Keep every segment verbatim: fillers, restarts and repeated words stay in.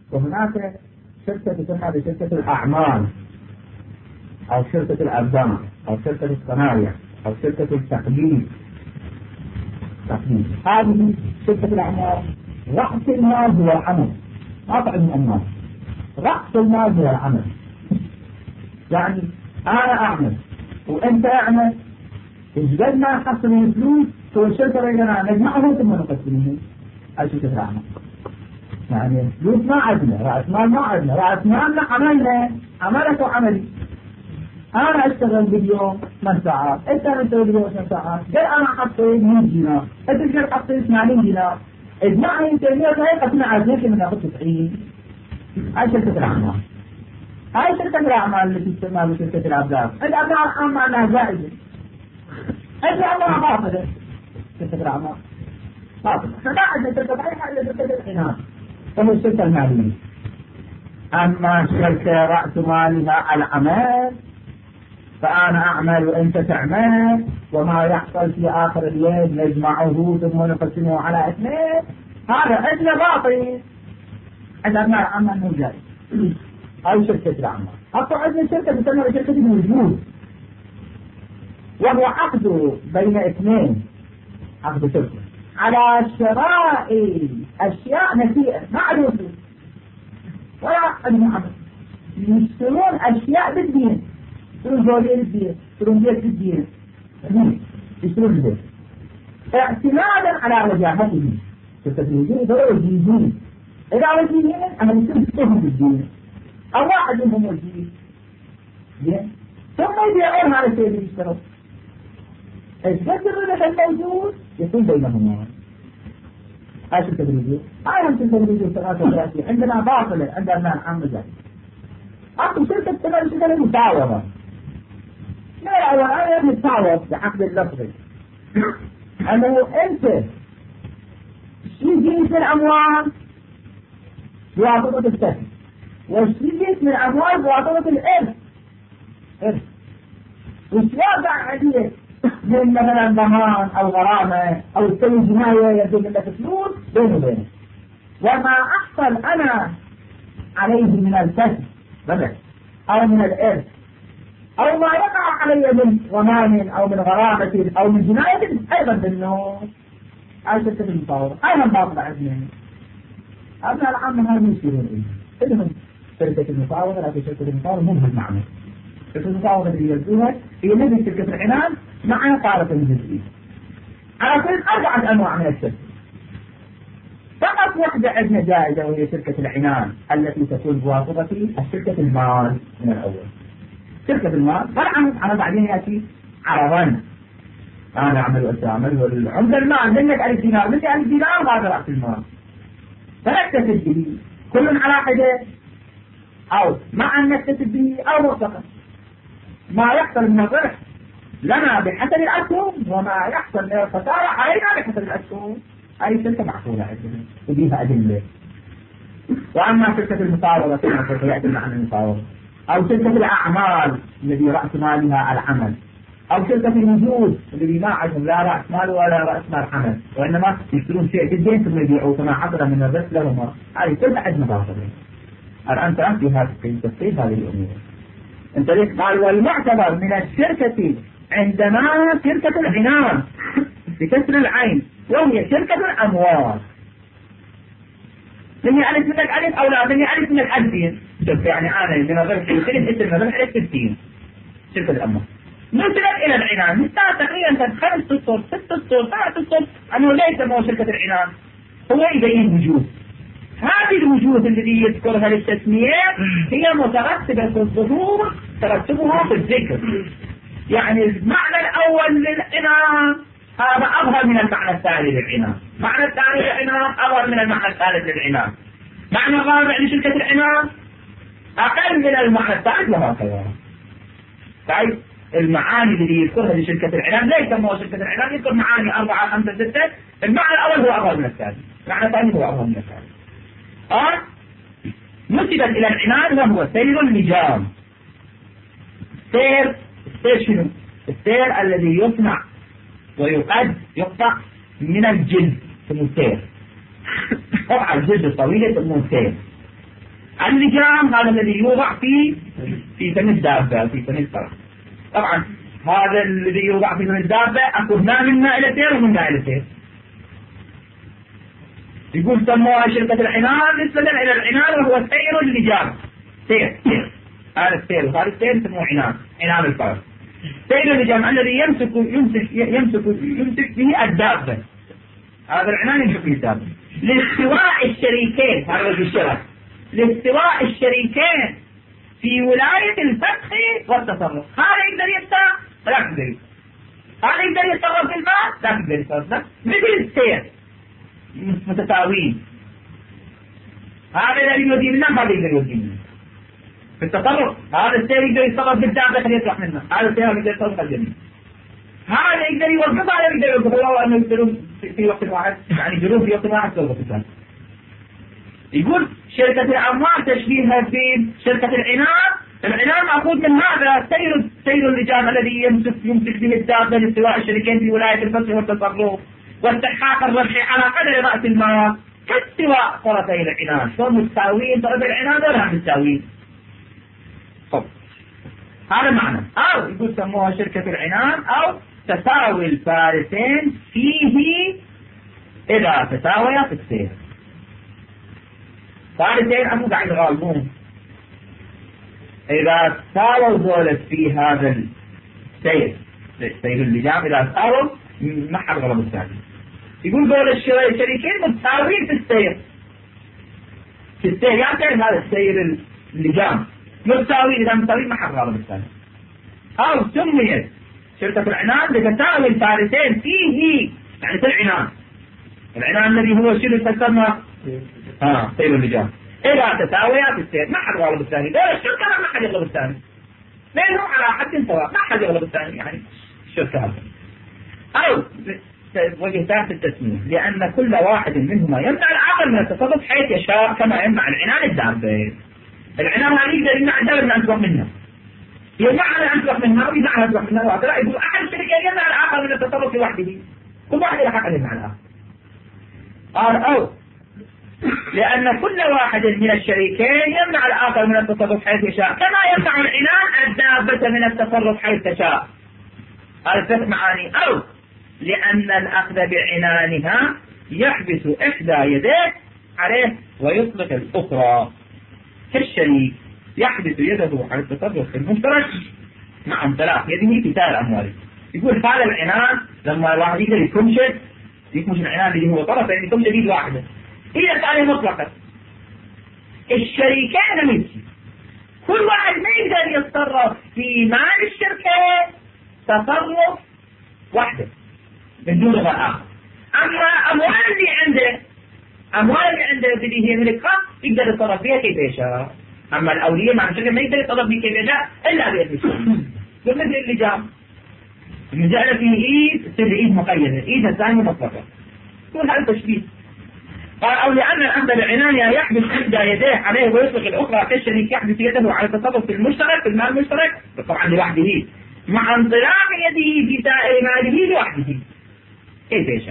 وهناك شركة تسمى بشركة الأعمال أو شركة الأبدان أو شركة الصنايع أو شركة التقليد. تقليد هذه شركة الأعمال رأس المال هو العمل، ما تعلم الناس رأس المال هو العمل. يعني أنا أعمل وأنت أعمل، إذا ما نحصل الفلوس هو الشركة بيننا نجمعه ثم نقسمه. هاي شركة الأعمال. يعني فلوس ما عندنا، رأس مال ما عندنا، رأس مالنا عملنا، عملك وعملي. أنا أشتغل باليوم ثمان ساعات، أنت تشتغل باليوم ثمان ساعات، قال أنا حطيت مية دينار، أنت تقدر حطيت ثمانين دينار، اجمعني أنت مية هيك قسمنا على زيك من ناخذ تسعين. هاي شركة الأعمال. هاي شركة الأعمال التي تسمى بشركة الأبدان. الأبدان الآن معناها زائدة. الأعمال باطلة. شركة الأعمال باطلة. فما عندنا شركة صحيحة إلا شركة العنان. وهي الشركة المالية. أما شركة رأس مالها العمل فأنا أعمل وأنت تعمل، وما يحصل في آخر اليوم نجمعه ثم نقسمه على اثنين. هذا عندنا باطل. عندنا عمل مو جائز. هاي شركة الأعمال. أصلا عندنا شركة تسمى شركة الوجود، وهو عقد بين اثنين، عقد شركة على شراء أشياء نسيئة معروفة ولا عقد عقد يشترون أشياء بالدين، يشترون زولين بالدين، يشترون بيت بالدين، يشترون البيت اعتمادا على وجاهته. شركة الوجود دولة وجيزين، إذا وجيزين أنا يشترون بالدين أو واحد منهم وجيز ثم يبيعون على الشيء اللي يشتروا. الشركة الربح الموجود يكون بينهما. هاي شركة الوجود. هاي هم شركة الوجود ثلاثة وثلاثين. عندنا باطلة، عندنا عام مجال. أخذ شركة تبقى شركة المساومة. لا أول آية متعوض بعقد اللفظي أنه أنت شو جيت من الأموال بواسطة السهم، وشو جيت من الأموال بواسطة الإرث. إرث وش يرجع عليك من مثلا ضمان أو غرامة أو تسوي جناية يجب لك فلوس بينه وبينه، وما أحصل أنا عليه من السهم بدل أو من الإرث أو ما يقع علي من ضمان أو من غرامة أو من جناية أيضا بالنور. هاي شركة المفاوضة أيضا باطلة عندنا. أبناء العامة هاي مش يصيرون إيه إذن شركة المفاوضة، لكن شركة المفاوضة مو بالمعنى. شركة المفاوضة اللي يلزمها هي مثل شركة العنان مع طالة الجزئية. على كل أربعة أنواع من الشركة. فقط واحدة عندنا جائزة وهي شركة العنان التي تكون بواسطة الشركة المال من الأول. شركة المال طبعا أنا بعدين يأتي عرضان، أنا أعمل وأنت أعمل والعمدة المال منك ألف دينار منك ألف دينار وهذا رأس المال فنكتسب به كل على حدة أو مع أن نكتسب به أو مرتقى. ما يحصل من الربح لنا بحسب الأسهم وما يحصل من الخسارة علينا بحسب الأسهم. هذه شركة معقولة عندنا وبيها أدلة. وأما شركة المفاوضة كما سيأتي معنا المفاوضة أو شركة الأعمال الذي رأس مالها العمل أو شركة الوجود الذي ما عندهم لا رأس مال ولا رأس مال عمل وإنما يشترون شيء جدا ثم يبيعوه كما حصل من الربح لهم. هذه كلها عندنا باطلة. الآن تأتي هذا في تفصيل هذه الأمور. أنت ليش قال والمعتبر من الشركة عندنا شركة العنان بكسر العين وهي شركة الأموال. من يعرف منك ألف أو لا من يعرف منك ألفين شوف يعني أنا من الربح يمكن اسم الربح عليك ستين شركة الأموال. ننتقل إلى العنان نستطيع تقريبا خمس سطور ست سطور سبع سطور أنه ليس هو شركة العنان هو يبين وجود. هذه الوجود الذي يذكرها للتسمية هي مترتبة في الظهور ترتبها في الذكر. يعني المعنى الأول للعنان هذا أظهر من المعنى الثاني للعنان، معنى الثاني للعنان أظهر من المعنى الثالث للعنان، معنى الرابع لشركة العنان أقل من المعنى الثالث وهكذا. طيب المعاني التي يذكرها لشركة العنان ليس هو شركة العنان يذكر معاني أربعة خمسة ستة. المعنى الأول هو أظهر من الثاني، المعنى الثاني هو أظهر من الثالث. آه نسبت إلى العنان وهو سير اللجام. سير السير شنو؟ السير الذي يصنع ويقد يقطع من الجلد اسمه سير. قطع الجلد الطويلة اسمه سير. اللجام هذا الذي يوضع في في فم الدابة، في فم الفرس. طبعا هذا الذي يوضع في فم الدابة أكو هنا من نائلتين ومن نائلتين. يقول سموها شركة العنان نسبة إلى العنان وهو سير اللجام. سير سير هذا السير وهذا السير يسموه عنان، عنان الفرس. سير اللجام الذي يمسك يمسك يمسك يمسك به الدابة، هذا العنان يمسك به الدابة. لاستواء الشريكين، هذا الشرف، لاستواء الشريكين في ولاية الفتح والتصرف. هذا يقدر يفتح لا يقدر، هذا يقدر يتصرف في المال لا يقدر يتصرف، مثل السير متساويين. هذا الذي يودي منا هذا يقدر يودي منا في التصرف. هذا السير يقدر يتصرف بالدابة خليه يطلع منها، هذا السير يقدر يتصرف في الجنة. هذا يقدر يوقف، هذا يقدر يوقف، الله أنه يقدرون في وقت واحد، يعني جنوب في وقت واحد في الوقت الثاني. يقول شركة الأموال تشبيهها في شركة العنان. العنان مأخوذ من هذا سير سير اللجام الذي يمسك يمسك به الدابة لاستواء الشريكين في ولاية الفتح والتصرف واستحقاق الربح على قدر رأس المال كاستواء طرفي العنان. شو متساويين طرفي العنان ولا متساويين؟ طب هذا معنى. أو يقول سموها شركة العنان أو تساوي الفارسين فيه إذا تساويا في السير. فارسين أمو قاعد يغالبون، إذا تساووا ذولت في هذا السير سير اللجام، إذا تساووا ما حد غلب الثاني. يقول ذول الشريكين متساويين في السير، في السير يعني هذا السير اللجام متساويين، إذا متساويين ما حد غلب الثاني. أو سميت شركة العنان لتساوي الفارسين فيه، يعني في العنان، العنان الذي هو شركة تسمى اه سير اللجام. إذا تساويا في السير ما حد غلب الثاني. دول الشركة ما حد يغلب الثاني، بينهم على حد سواء، ما حد يغلب الثاني، يعني الشركة هذا. أو وجه ثالث التسمية، لأن كل واحد منهما يمنع الآخر من التصرف حيث يشاء كما يمنع العنان الدابة. العنان هذه يقدر يمنع الدابة من أن تروح منها، يمنعها أن تروح منها ويمنعها أن تروح منها، وهكذا. يقول أحد الشريكين يمنع الآخر من التصرف لوحده، كل واحد له حق أن يمنع الآخر. قال أو لأن كل واحد من الشريكين يمنع الآخر من التصرف حيث يشاء كما يمنع العنان الدابة من التصرف حيث تشاء. هذا ثلاث معاني. أو لأن الأخذ بعنانها يحبس إحدى يديه عليه ويطلق الأخرى، كالشريك يحبس يده على التصرف في المشترك مع امتلاك يده في سائر أمواله. يقول هذا العنان لما الواحد يقدر يكمشد يكمش العنان اللي هو طرف، يعني يكمشد يد واحدة، هي كان مطلقة. الشريكين ملكي، كل واحد ما يقدر يتصرف في مال الشركة تصرف واحدة من دون الآخر. أما أموال اللي عنده، أموال اللي عنده اللي هي ملكها يقدر يتصرف فيها كيف يشاء. أما الأولية مع الشركة ما يقدر يتصرف فيها كيف يشاء إلا بإذن. مثل اللجام، من جعل فيه إيد تصير إيد مقيدة، إيد الثانية مطلقة. يقول هذا تشبيه. قال أو لأن الأخذ بالعناية يحبس إحدى يديه عليه ويطلق الأخرى كالشريك يحبس يده على التصرف في المشترك في المال المشترك طبعا لوحده مع انطلاق يده في سائر ماله لوحده كيف يشاء.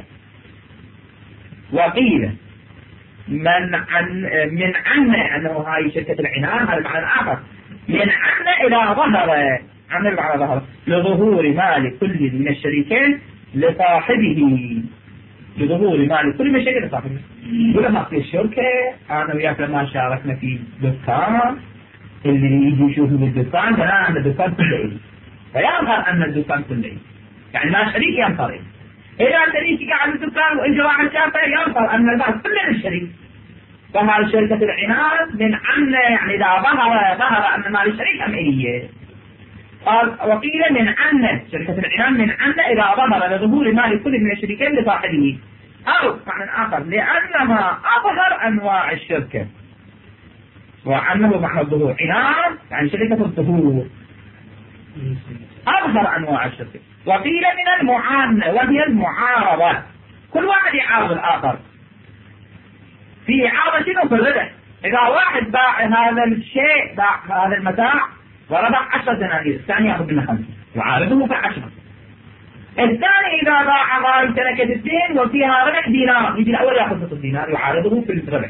وقيل من عن من عن أنه هاي شركة العنان، هذا معنى آخر، من عن إلى ظهر، عن على ظهر لظهور مال كل من الشريكين لصاحبه، لظهور مال كل من الشريكين لصاحبه. ولما في الشركة أنا وياك لما شاركنا في دكان، اللي يجي يشوف من الدكان فلا أن الدكان كله إيه، فيظهر أن الدكان كله إيه، يعني ما شريك ينظر إيه. إذا شريك قاعد الدكان وإجا واحد شافه ينظر أن الناس كلنا الشريك. فهذا شركة العنان من عن، يعني إذا ظهر ظهر أن مال الشريك أمئية. قال وقيل من عن شركة العنان من عن إذا ظهر لظهور مال كل من الشريكين لصاحبه، أو معنى آخر لأنها أظهر أنواع الشركة، وأنه معنى الظهور عنان يعني شركة الظهور أظهر أنواع الشركة. وقيل من المعانة وهي المعارضة، كل واحد يعارض الآخر في إعارة شنو في الربح. إذا واحد باع هذا الشيء، باع هذا المتاع وربح عشرة دنانير، الثاني يأخذ منه خمسة يعارضه في عشرة. الثاني إذا باع هاي تركة الدين وفيها ربح دينار، يجي الأول يأخذ نصف الدينار يعارضه في الربح.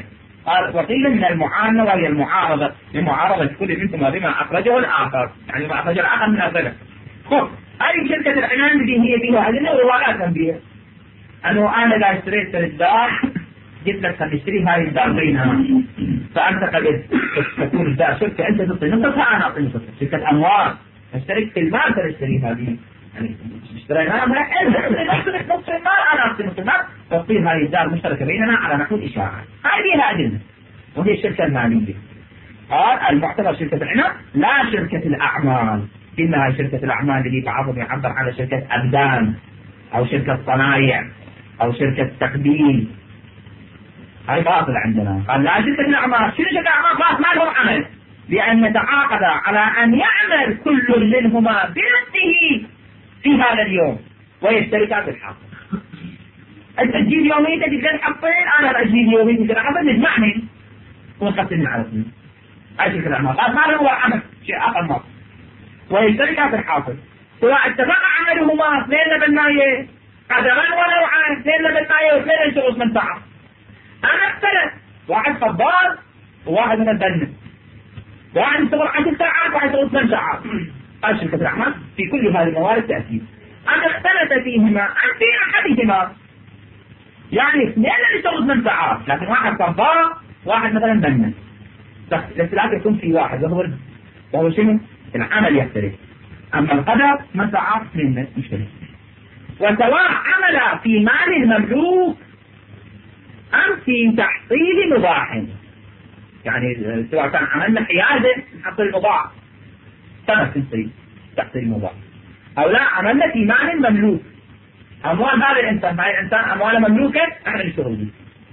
قال وقيل من المعانة وهي المعارضة لمعارضة كل منهما بما أخرجه الآخر، يعني ما أخرج الآخر من أخرجه. خب هذه شركة العنان اللي هي بها هذه روايات بها أنه أنا لا اشتريت الدار، جبت لك نشتري هاي الدار بينها، فأنت قد تكون الدار شركة أنت تعطي نصفها أنا أعطي نصفها، شركة أموال اشترك في المال تشتري هذه، يعني اشتريناها أنت نصف نصف المال أنا أعطي نصف المال، تصير هذه الدار مشتركة بيننا على نحو الإشاعة. هذه أدلة وهي الشركة المالية. قال المعتبر شركة العنان لا شركة الأعمال، إنها شركة الأعمال اللي بعضهم يعبر على شركة أبدان أو شركة صنايع أو شركة تقديم، هاي باطل عندنا. قال لا شركة الأعمال، شركة الأعمال خلاص ما لهم عمل، لأن يتعاقد على أن يعمل كل منهما بنفسه في هذا اليوم ويشتركا في الحق. أنت تجيب يومين تقدر حقين، أنا أجيب يومين تقدر حقين، نجمعني ونقسم على اثنين. هاي شركة الأعمال قال ما لهم عمل، شيء آخر ما ويشتركا في الحاصل، سواء اتفق عملهما اثنين بالماية قدرا ونوعا، اثنين بالماية واثنين يشتغل من ساعة. أنا اختلف، واحد خبار وواحد من البنة، واحد يشتغل عشر ساعات وواحد يشتغل ثمان ساعات. هاي شركة الأعمال في كل هذه الموارد تأثير. أنا اختلف فيهما أن في أحدهما، يعني اثنين يشتغل ثمان ساعات لكن واحد خبار واحد مثلا بنة، الاختلاف يكون في واحد وهو وهو شنو؟ العمل يختلف. أما القدر ما ساعات اثنين مشترك. وسواء عمل في مال المملوك أم في تحصيل مباح، يعني سواء كان عملنا حيازة نحصل مباح سنة تنصيب تحصيل مباح، أو لا عملنا في مال مملوك، أموال هذا الإنسان هاي الإنسان أموال مملوكة احنا نشتغل به،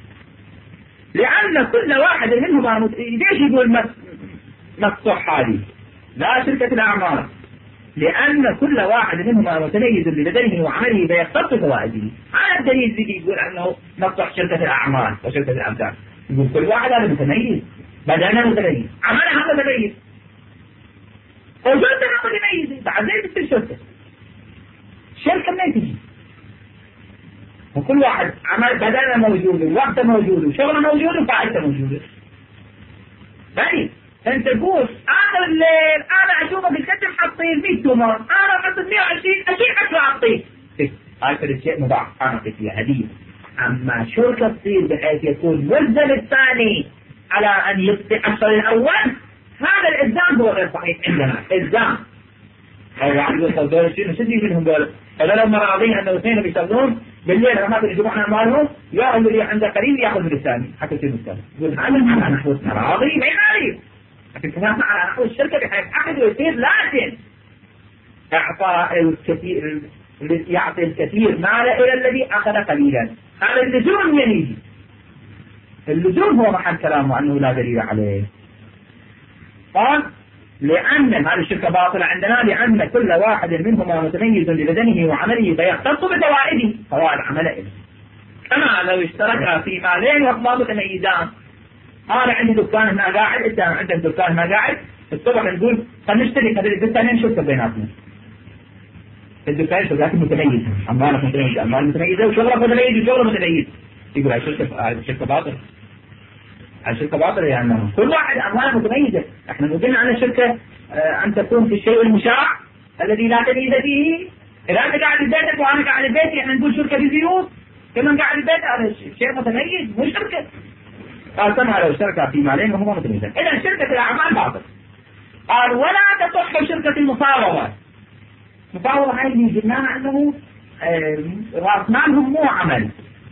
لأن كل واحد منهما ليش يقول مفتوح هذه لا شركة الأعمال؟ لأن كل واحد منهما متميز ببدنه وعمله فيختص فوائده. هذا الدليل الذي يقول أنه مفتوح شركة الأعمال وشركة الأبدان، يقول كل واحد هذا متميز، بدنه متميز، عمله متميز، وجودها متميزة، بعد ذلك تصير شركة. شركة ما تجي، وكل واحد عمل بدنه موجود، ووقته موجود، وشغله موجود، وفائدته موجودة. بني انت تقول اخر الليل انا اشوفك الكتب حاطين مية تمر، انا حطيت مية وعشرين اشيل عشرة اعطيه. هاي كل شيء مضاعف انا فيها هديه. اما شركة تصير بحيث يكون ملزم الثاني على ان يبقي عشر الاول، هذا الالزام هو غير صحيح عندنا. الزام او واحد يقول دول شنو شدي منهم دول، هذول لما راضين انه اثنين بيشتغلون بالليل لما يجمعون اموالهم ياخذ اللي عنده قريب ياخذ من الثاني حتى يصير الثاني. يقول هذا على نحو التراضي ما يعرف، لكن كلام على نحو الشركة بحيث أحد يصير لازم إعطاء الكثير، يعطي الكثير مال إلى الذي أخذ قليلا. هذا اللزوم يليه، اللزوم هو محل كلامه أنه لا دليل عليه. قال لأن هذه الشركة باطلة عندنا، لأن كل واحد منهما متميز ببدنه وعمله فيختص بفوائده، فوائد عمله، كما لو اشترك في مالين وهما متميزان. أنا عندي دكان هنا قاعد، أنت عندك دكان هنا قاعد، الصبح نقول خلينا نشتري هذول الدكانين شركة بيناتنا. الدكانين شركات متميزة، أموالك متميزة، أموال متميزة، وشغلك متميز وشغله متميز. يقول هاي شركة هاي شركة باطلة. هاي شركة باطلة يعني كل واحد أمواله متميزة. إحنا نقول على الشركة أن تكون في الشيء المشاع الذي لا تمييز فيه. إذا أنت قاعد ببيتك وأنا قاعد ببيتي إحنا نقول شركة بزيوت، كمان قاعد ببيت هذا شيء متميز مو شركة. قال كما لو اشترك في مالين وهما متميزان. إذا شركة الأعمال باطل. قال ولا تصح شركة المفاوضة. المفاوضة هاي اللي قلناها أنه رأس مالهم مو عمل،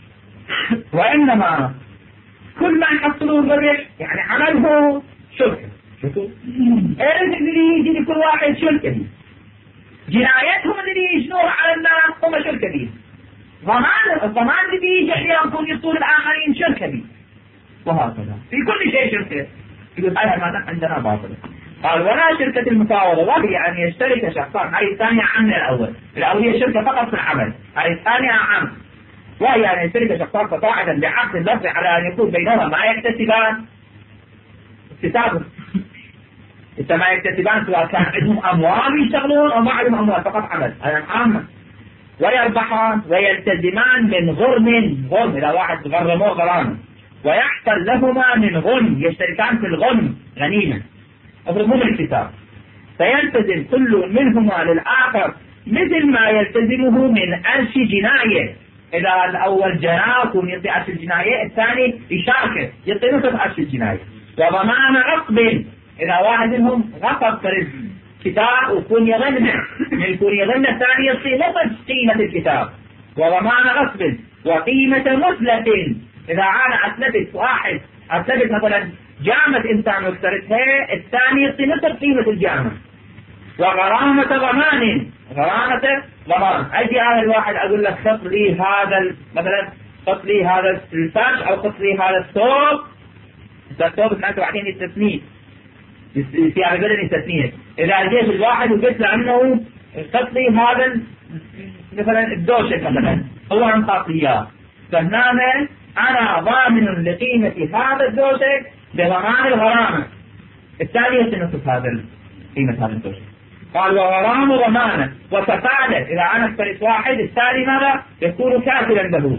وإنما كل ما يحصلون بالربح يعني عمله شركة. شوفوا إيش اللي يجي لكل واحد شركة دي، جنايتهم اللي يجنوها على الناس هم شركة دي، ضمان الضمان اللي بيجي عليهم يصول الآخرين شركة دي، وهكذا في كل شيء شركة. يقول هذا ما عندنا باطل. قال ولا شركة المفاوضة، وهي أن يشترك شخصان، هذه الثانية عن الأول. الأول هي شركة فقط في العمل، هذه الثانية عام، وهي أن يشترك شخصان تصاعدا بعقد اللفظ على أن يكون بينهما ما يكتسبان اكتسابا. إذا ما يكتسبان سواء كان عندهم أموال يشتغلون أو ما عندهم أموال فقط عمل، هذا عامة. ويربحان ويلتزمان من غرم، غرم إذا واحد غرموه غرامة ويحصل لهما من غنم، يشتركان في الغنم غنيمة يضربون الكتاب، فيلتزم كل منهما للآخر مثل ما يلتزمه من أرش جناية. إذا الأول جناك ويعطي أرش الجناية، الثاني يشاركه يعطي نصف أرش الجناية. وضمان غصب، إذا واحد منهم غصب فرز كتاب ويكون يغنى يكون يغنى الثاني يعطي نصف قيمة الكتاب. وضمان غصب وقيمة مثلة، إذا عانى أثلثت واحد أثلثت مثلا جامة إنسان واكترتها، الثاني يعطي نصف قيمة الجامة. وغرامة ضمان، غرامة ضمان، أجي أنا الواحد أقول لك خط لي هذا مثلا خط لي هذا الفرش أو خط لي هذا الثوب، الثوب اثنين وبعدين التثنيت في على بدن التثنيت. إذا جيت الواحد وقلت له أنه خط لي هذا مثلا الدوشك مثلا هو عن خاطيات، فهنا أنا ضامن لقيمة هذا الدوشك بضمان الغرامة، الثاني ينصف هذا قيمة هذا الدوشك. قال وغرام ضمانه وكفالة، إذا أنا اشتريت واحد الثاني ماذا يكون كافلا له.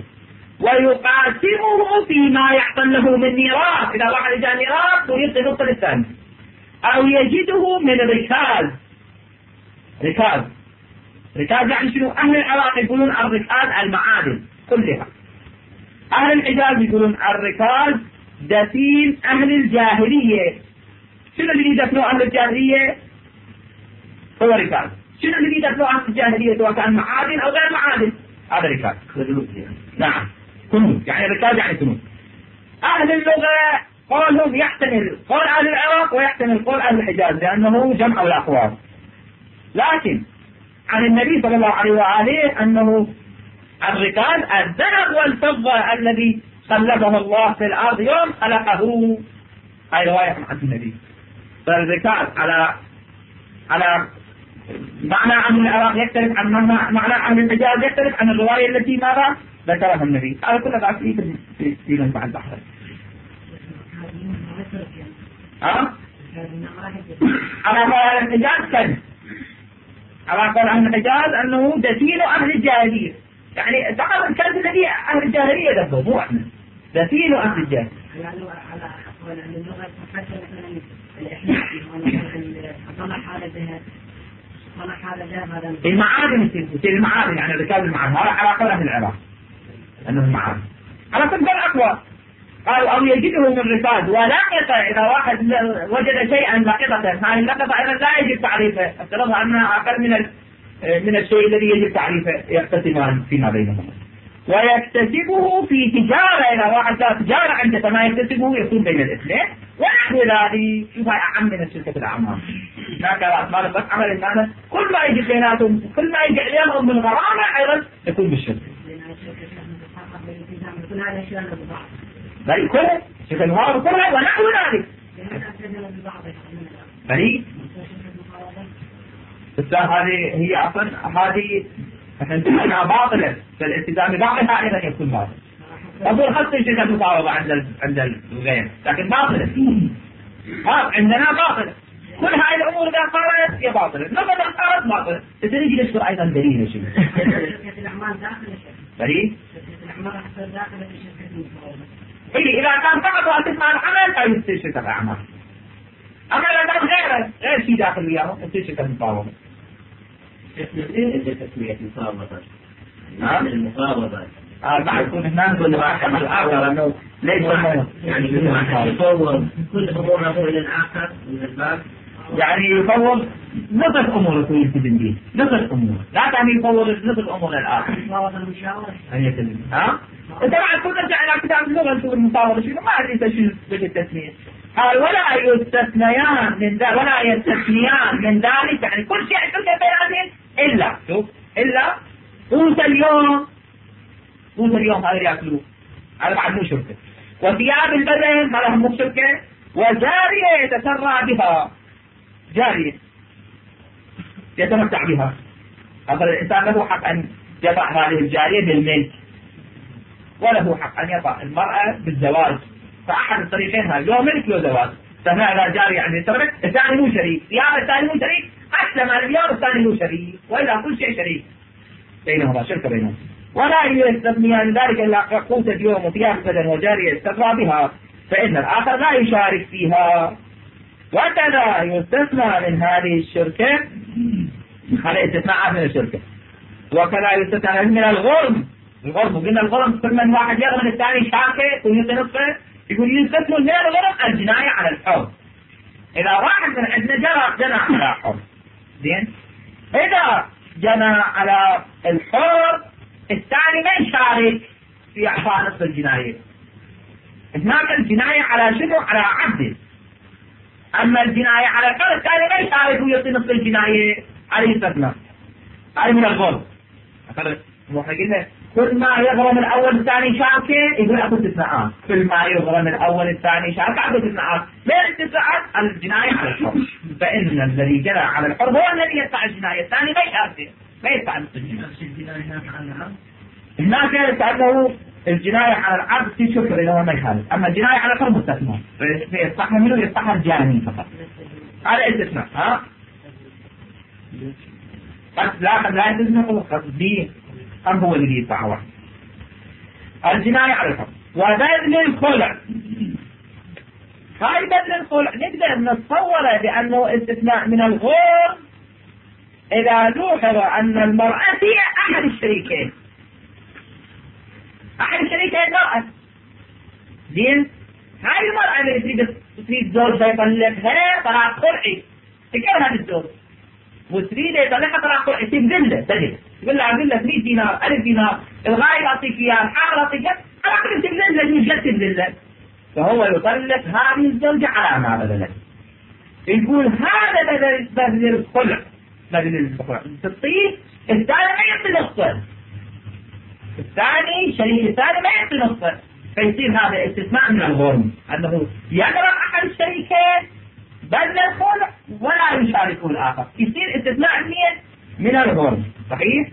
ويقاسمه فيما يحصل له من ميراث، إذا واحد جاء ميراث ويعطي نصف للثاني، أو يجده من ركاز. ركاز ركاز يعني شنو؟ أهل العراق يقولون الركاز المعادن كلها، أهل الحجاز يقولون الركاز دفين أهل الجاهلية. شنو اللي يدفنوا أهل الجاهلية؟ هو ركاز. شنو اللي يدفنوا أهل الجاهلية سواء كان معادن أو غير معادن؟ هذا ركاز. نعم كنوز، يعني الركاز يعني كنوز. أهل اللغة قولهم يحتمل قول أهل العراق ويحتمل قول أهل الحجاز، لأنه جمع الأقوال. لكن عن النبي صلى الله عليه وآله أنه الركاز الذهب والفضة الذي خلفه الله في الأرض يوم خلقه، هاي رواية عن النبي. فالركاز على على معنى أهل العراق يختلف عن معنى أهل الحجاز، يختلف عن الرواية التي ماذا ذكرها النبي. هذا كله بعد في في في مع البحر. ها؟ على قول الحجاز كذب، على قول أهل الحجاز أنه دفين أهل الجاهلية، يعني فقط الكلب الذي أهل الجاهلية دفنه مو إحنا، دفين أهل الجاهلية. على قول أهل اللغة تفسر مثلا الإحياء طلع هذا الذهب طلع هذا الذهب هذا المعادن، يصير المعادن يعني ركاب المعادن، هذا على قول أهل العراق أنه المعادن. على كل الأقوى قالوا أو يجده من ركاز ولقطة، إذا واحد وجد شيئا لقطة، هذه اللقطة أيضا لا يجب تعريفه، افترضها أنها أقل من من الشيء الذي يجب تعريفه، يقتسمان فيما بينهما. ويكتسبه في تجارة، إذا واحد لا تجارة عنده فما يكتسبه يكون بين الاثنين. ونحو ذلك شوف هاي أعم من الشركة الأعمال، هناك أعمال بس عمل المعنى كل ما يجي بيناتهم كل ما يجي عليهم من غرامة أيضا يكون بالشركة. بل كله شركة المغاربة كلها ونحو ذلك. بل بس هذه هي أصلا هذه احنا انتهينا باطلة، فالالتزام ببعضها أيضا يكون باطل. أقول خاصة شركة المفاوضة عند عند الغير، لكن باطلة ها عندنا باطلة. كل هاي الأمور إذا قالت هي باطلة، لما قالت باطلة تجي نذكر أيضا دليل شيء. شركة الأعمال داخل الشركة. دليل؟ شركة الأعمال أكثر داخل الشركة المفاوضة. إيه إذا كان فقط واسمع العمل أو يصير شركة الأعمال. أما إذا كان غيره غير شيء داخل وياه يصير شركة المفاوضة. إيه تسمية مفاوضة؟ ها؟ المفاوضة. آه بعد كل هناك كل واحد الآخر أنه ليس يعني يفوض كل أمور إلى الآخر من الباب، يعني يفوض نصف أمور في الدين، نصف أمور، لا تعني يفوض نصف أمور الآخر. مفاوضة المشاورة. ها؟ طبعا كل نرجع إلى كتاب اللغة نشوف المفاوضة شنو، ما أدري تشيل بالتسمية. قال ولا يستثنيان من ذلك ولا يستثنيان من ذلك، يعني كل شيء كل شيء بيناتهم إلا شوف إلا قوت اليوم، قوت اليوم هذا يأكلوه، هذا بعد مو شركة. وثياب البدن هذا مو شركة. وجارية يتسرع بها، جارية يتمتع بها، هذا الإنسان له حق أن يضع هذه الجارية بالملك، وله حق أن يضع المرأة بالزواج، فأحد الطريقين هذا لو ملك لو زواج. فهنا إذا جارية يعني يترك الثاني مو شريك، ثياب الثاني مو شريك، أسلم الثياب الثاني مو شريك، وإلا كل شيء شريك بينهما، شركة بينهما. ولا يستثني عن ذلك إلا قوت اليوم وثياب بدن وجارية يستفرى بها فإن الآخر لا يشارك فيها. وكذا يستثنى من هذه الشركة، هذا استثناء من الشركة. وكذا يستثنى من الغرم. الغرم قلنا الغرم كل من واحد يغرم الثاني شاكة ويعطي نصفه، يقول يستثنى من الغرم الجناية على الحر. إذا واحد من عندنا جنى جنى على حر، زين، إذا جنى على الحر الثاني ما يشارك في إعطاء نصف الجناية. هناك الجناية على شنو؟ على عبد. أما الجناية على الحر الثاني ما يشارك ويعطي نصف الجناية، عليه استثناء. هذه من الغرم. قلنا كل ما يغرم الأول الثاني شاركة يقول أكو استثناءات، كل ما يغرم الأول الثاني شاركة أكو استثناءات. من الاستثناءات الجناية على الحر، فإن الذي جنى على الحر هو الذي يدفع الجناية، الثاني ما يشارك، ما يدفع نصف الجناية. هناك لأنه الجناية على العبد في شكر إنه ما يخالف، أما الجناية على الحر مستثنى، فيصحها منه يصحها الجاني فقط. هذا استثناء. ها؟ بس لا لا يستثنى قصدي أم هو اللي يدفع واحد. الجناية على الحر. وبذل الخلع. هاي بذل الخلع نقدر نتصور بأنه استثناء من الغرم إذا لوحظ أن المرأة هي أحد الشريكين. أحد الشريكين مرأة. زين؟ هاي المرأة اللي تريد تريد زوجها يطلقها طلاق خلعي. تكره هذا الزوج. وتريد يطلقها طلاق خلعي تبذله تجد. يقول له أعطي له ثلاث دينار، ألف دينار، الغاية أعطيك إياه، الحاضر أعطيك إياه، أنا أعطيك تبذله مش جد تبذله. فهو يطلق هذه الزوجة على ما بذله. يقول هذا بذل بذل الخلع. بذل الخلع. تطيب الثاني ما يعطي نصه. الثاني شريك الثاني ما يعطي نصه. فيصير هذا استثناء من الغرم، أنه يغرم أحد الشريكين بذل الخلع ولا يشاركه الآخر. يصير استثناء اثنين من الغرم. صحيح؟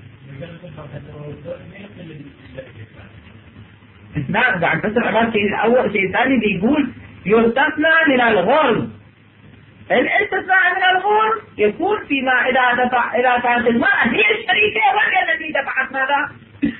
استثناء بعد بس العبارة شيء الأول شيء الثاني بيقول يستثنى من الغرم. الاستثناء من الغرم يكون فيما إذا دفع إذا كانت المرأة هي الشريكة وهي التي دفعت ماذا؟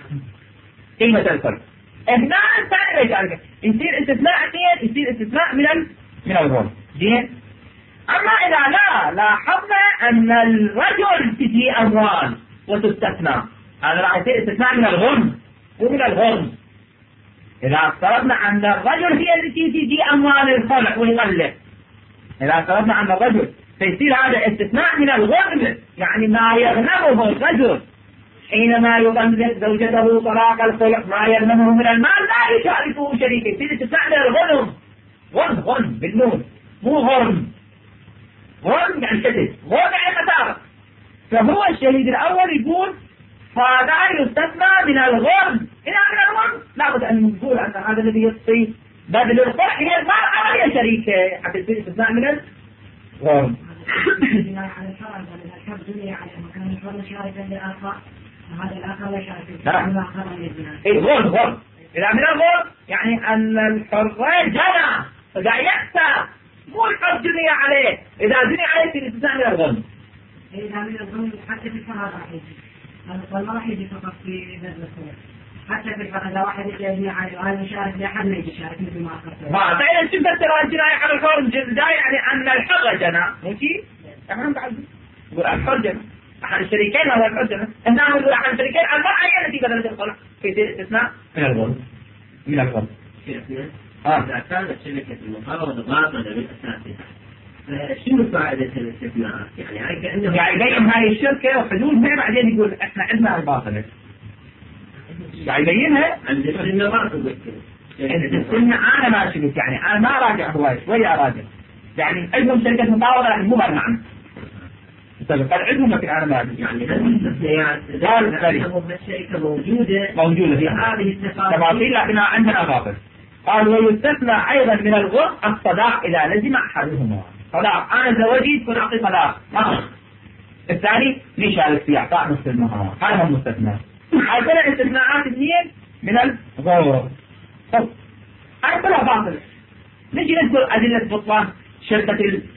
قيمة الخلع. هنا الثاني ليش عارفه؟ يصير استثناء اثنين، يصير استثناء من ال من الغرم. زين؟ أما إذا لا لاحظنا أن الرجل تجي أموال وتستثنى، هذا راح يصير استثناء من الغرم ومن الغرم. إذا افترضنا أن الرجل هي التي تجي أموال الخلع ويغلق، إذا افترضنا أن الرجل فيصير هذا استثناء من الغرم، يعني ما يغنمه الرجل حينما يغلق زوجته طلاق الخلع ما يغنمه من المال لا يشاركه شريكه، يصير استثناء من الغرم. غرم غرم بالنون مو غرم. غرم يعني شديد، غرم يعني خسارة. فهو الشهيد الأول يقول هذا يستثنى من الغرم. إذا من الغرم لابد أن نقول أن هذا الذي يعطي بذل الخلع هي المرأة وهي شريكة حتى يصير استثناء من الغرم. الجناية على الحر من الحر دنيا على مكان الحر شاركا للآخر، هذا الآخر لا يشارك فيه. إيه غرم غرم. إذا من الغرم يعني أن الحر جنى فقاع يخسر، مو الحر دنيا عليه. إذا دنيا عليه يصير استثناء من الغرم. إذا من الغرم حتى في الفرار راح يجي، هذا ما راح يجي فقط في بذل الخلع. حتى في الفرق إذا واحد يجي على وهذا يشارك لأحد ما يجي يشارك مثل ما أخذت. ما فإذا شو تفسر الجناية على الحر جناية يعني أن الحر جنى، مو شيء؟ إحنا بعد نقول الحر جنى، أحد الشريكين هذا الحر جنى، هنا نقول أحد الشريكين المرأة هي التي بذلت الخلع، في استثناء من الغرم. من الغرم. آه. إذا كانت شركة المقاولة باطلة بالأساس شنو فائدة الاستثناء؟ يعني كأنه يعني يبين هاي الشركة وحدودها بعدين يقول إحنا عندنا الباطلة. يعني يبينها عند السنة ما تذكر. عند السنة أنا ما شفت، يعني أنا ما راجع هواي شوية أراجع. يعني عندهم شركة مقاولة لكن مو برنامج. قال عندهم لكن أنا ما أدري. يعني الاستثناءات لأنهم الشركة موجودة موجودة في هذه التفاصيل لكنها عندنا باطل. قال ويستثنى أيضا من الغرم الصداق إذا لزم أحدهما. صداق أنا زوجي كنت أعطي صداق مهر. الثاني نشارك في إعطاء نصف المهر. هذا هم مستثنى. عندنا استثناءات اثنين من الغرم. هاي كلها باطل. نجي نذكر أدلة بطلان شركة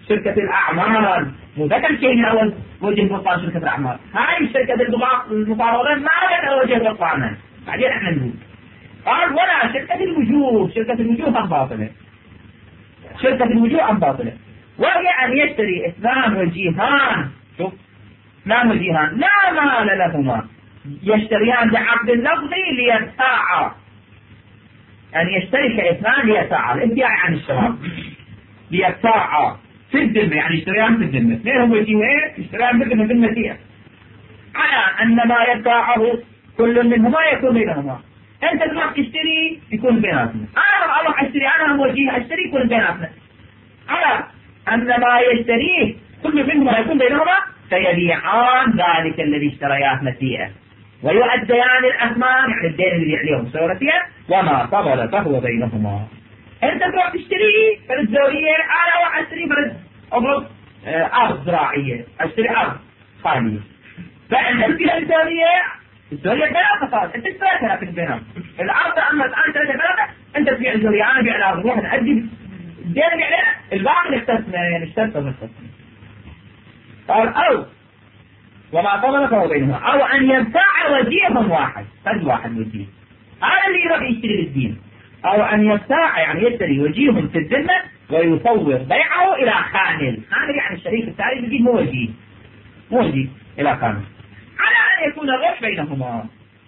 شركة الأعمال، مو ذاك الشيء من أول وجه بطلان شركة الأعمال. هاي شركة المفاوضات ما لها وجه بطلانها، بعدين احنا نقول. قال ولا شركة الوجوه، شركة الوجوه هم باطلة، شركة الوجوه هم باطلة، وهي أن يشتري اثنان وجيهان، شوف اثنان وجيهان لا مال لهما يشتريان بعقد لفظي ليبتاعا، أن يشترك اثنان ليبتاعا، الابتاع عن الشراء، ليبتاعا في الذمة، يعني يشتريان في الذمة، اثنين وجيهين يشتريان في الذمة بالمسيح، على أن ما يبتاعه كل منهما يكون بينهما. أنت تروح تشتري يكون بيناتنا، أنا أروح أشتري، أنا هم وجيه أشتري يكون بيناتنا، على أن ما يشتريه كل منهما يكون بينهما فيبيعان ذلك الذي اشترياه نسيئة ويؤديان الأثمان، يعني الدين اللي عليهم سوى نسيئة، وما قبل فهو بينهما. أنت تروح تشتري فرد زورية، أنا أروح أشتري فرد أضرب أرض زراعية، أشتري أرض خالية، فأنت فيها الزورية، الزورية ثلاثة صارت، أنت اشتريتها في البينات، الأرض أما الآن ثلاثة ثلاثة، أنت تبيع الزورية، أنا أبيع الأرض، نروح نأدي الدين اللي علينا، الباقي نستثنى، يعني اشتريته ونستثنى. قال أو وما قبل فهو بينهما، أو أن يبتاع وجيهم واحد، فرد واحد وجيه، هذا اللي يروح يشتري بالدين، أو أن يبتاع يعني يشتري وجيهم في الذمة ويصور بيعه إلى خامل، خامل يعني الشريك الثاني يجيب مو وجيه، مو وجيه إلى خامل، على أن يكون الربح بينهما،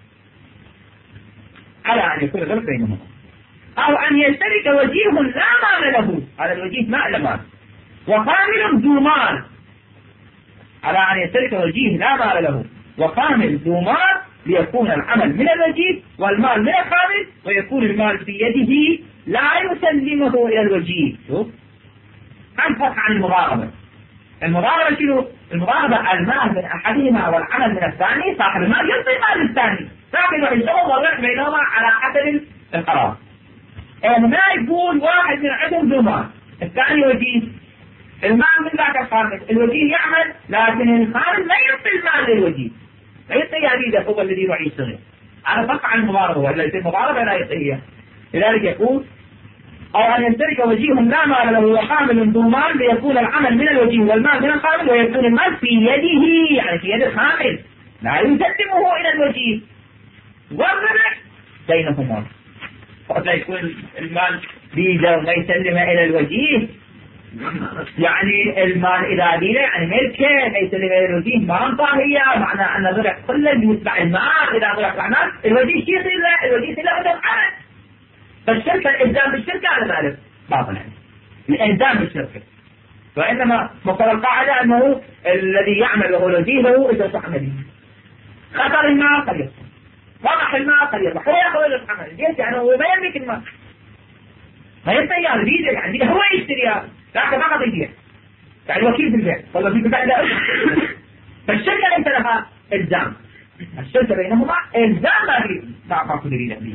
على أن يكون الربح بينهما، أو أن يشترك وجيه لا مال له، على الوجيه ما له مال، وخامل ذو مال، على أن يشترك وجيه لا مال له وخامل ذو مال، ليكون العمل من الوجيه والمال من الخامل، ويكون المال في يده لا يسلمه إلى الوجيه. شوف عن فرق عن المضاربة. المضاربة شنو؟ المضاربة المال من أحدهما والعمل من الثاني، صاحب المال يعطي المال للثاني، لكن الشغل والربح بينهما على حسب القرار. هنا يقول واحد من عندهم ذو مال، الثاني وجيه، المال من ذاك الخامل، الوجيه يعمل لكن الخامل لا يعطي المال للوجيه، لا يعطيه هذه هو الذي يروح يشتغل. على فرق عن المضاربة، ولا يصير مضاربة لا يعطيه. لذلك يقول أو أن يشترك وجيه لا مال له وخامل ذو مال، ليكون العمل من الوجيه والمال من الخامل، ويكون المال في يده يعني في يد الخامل لا يسلمه إلى الوجيه، والربح بينهما. لا يكون المال بيده وما يسلمه إلى الوجيه، يعني المال إذا دينه يعني ملكه ما يسلمه إلى الوجيه ما انطاه إياه، معنى أن الربح كله بيتبع المال، إذا ضرب المال الوجيه شيء يصير له، الوجيه يصير له عدم عمل. فالشركة الإلزام بالشركة على ذلك باطل، يعني الإلزام بالشركة، وإنما مقتضى القاعدة أنه الذي يعمل وهو الوجيه هو إذا صح عمله، خطر المال قد يصح، وضح المال قد يصح، هو يأخذ العمل، ليش؟ يعني هو ما يملك المال، ما يستطيع الفيزا، يعني هو يشتريها لكن ما قد يبيع، يعني وكيل في البيع، والوكيل في البيع لا. فالشركة ليس لها إلزام، الشركة بينهما إلزام ما في ما في دليل عليه.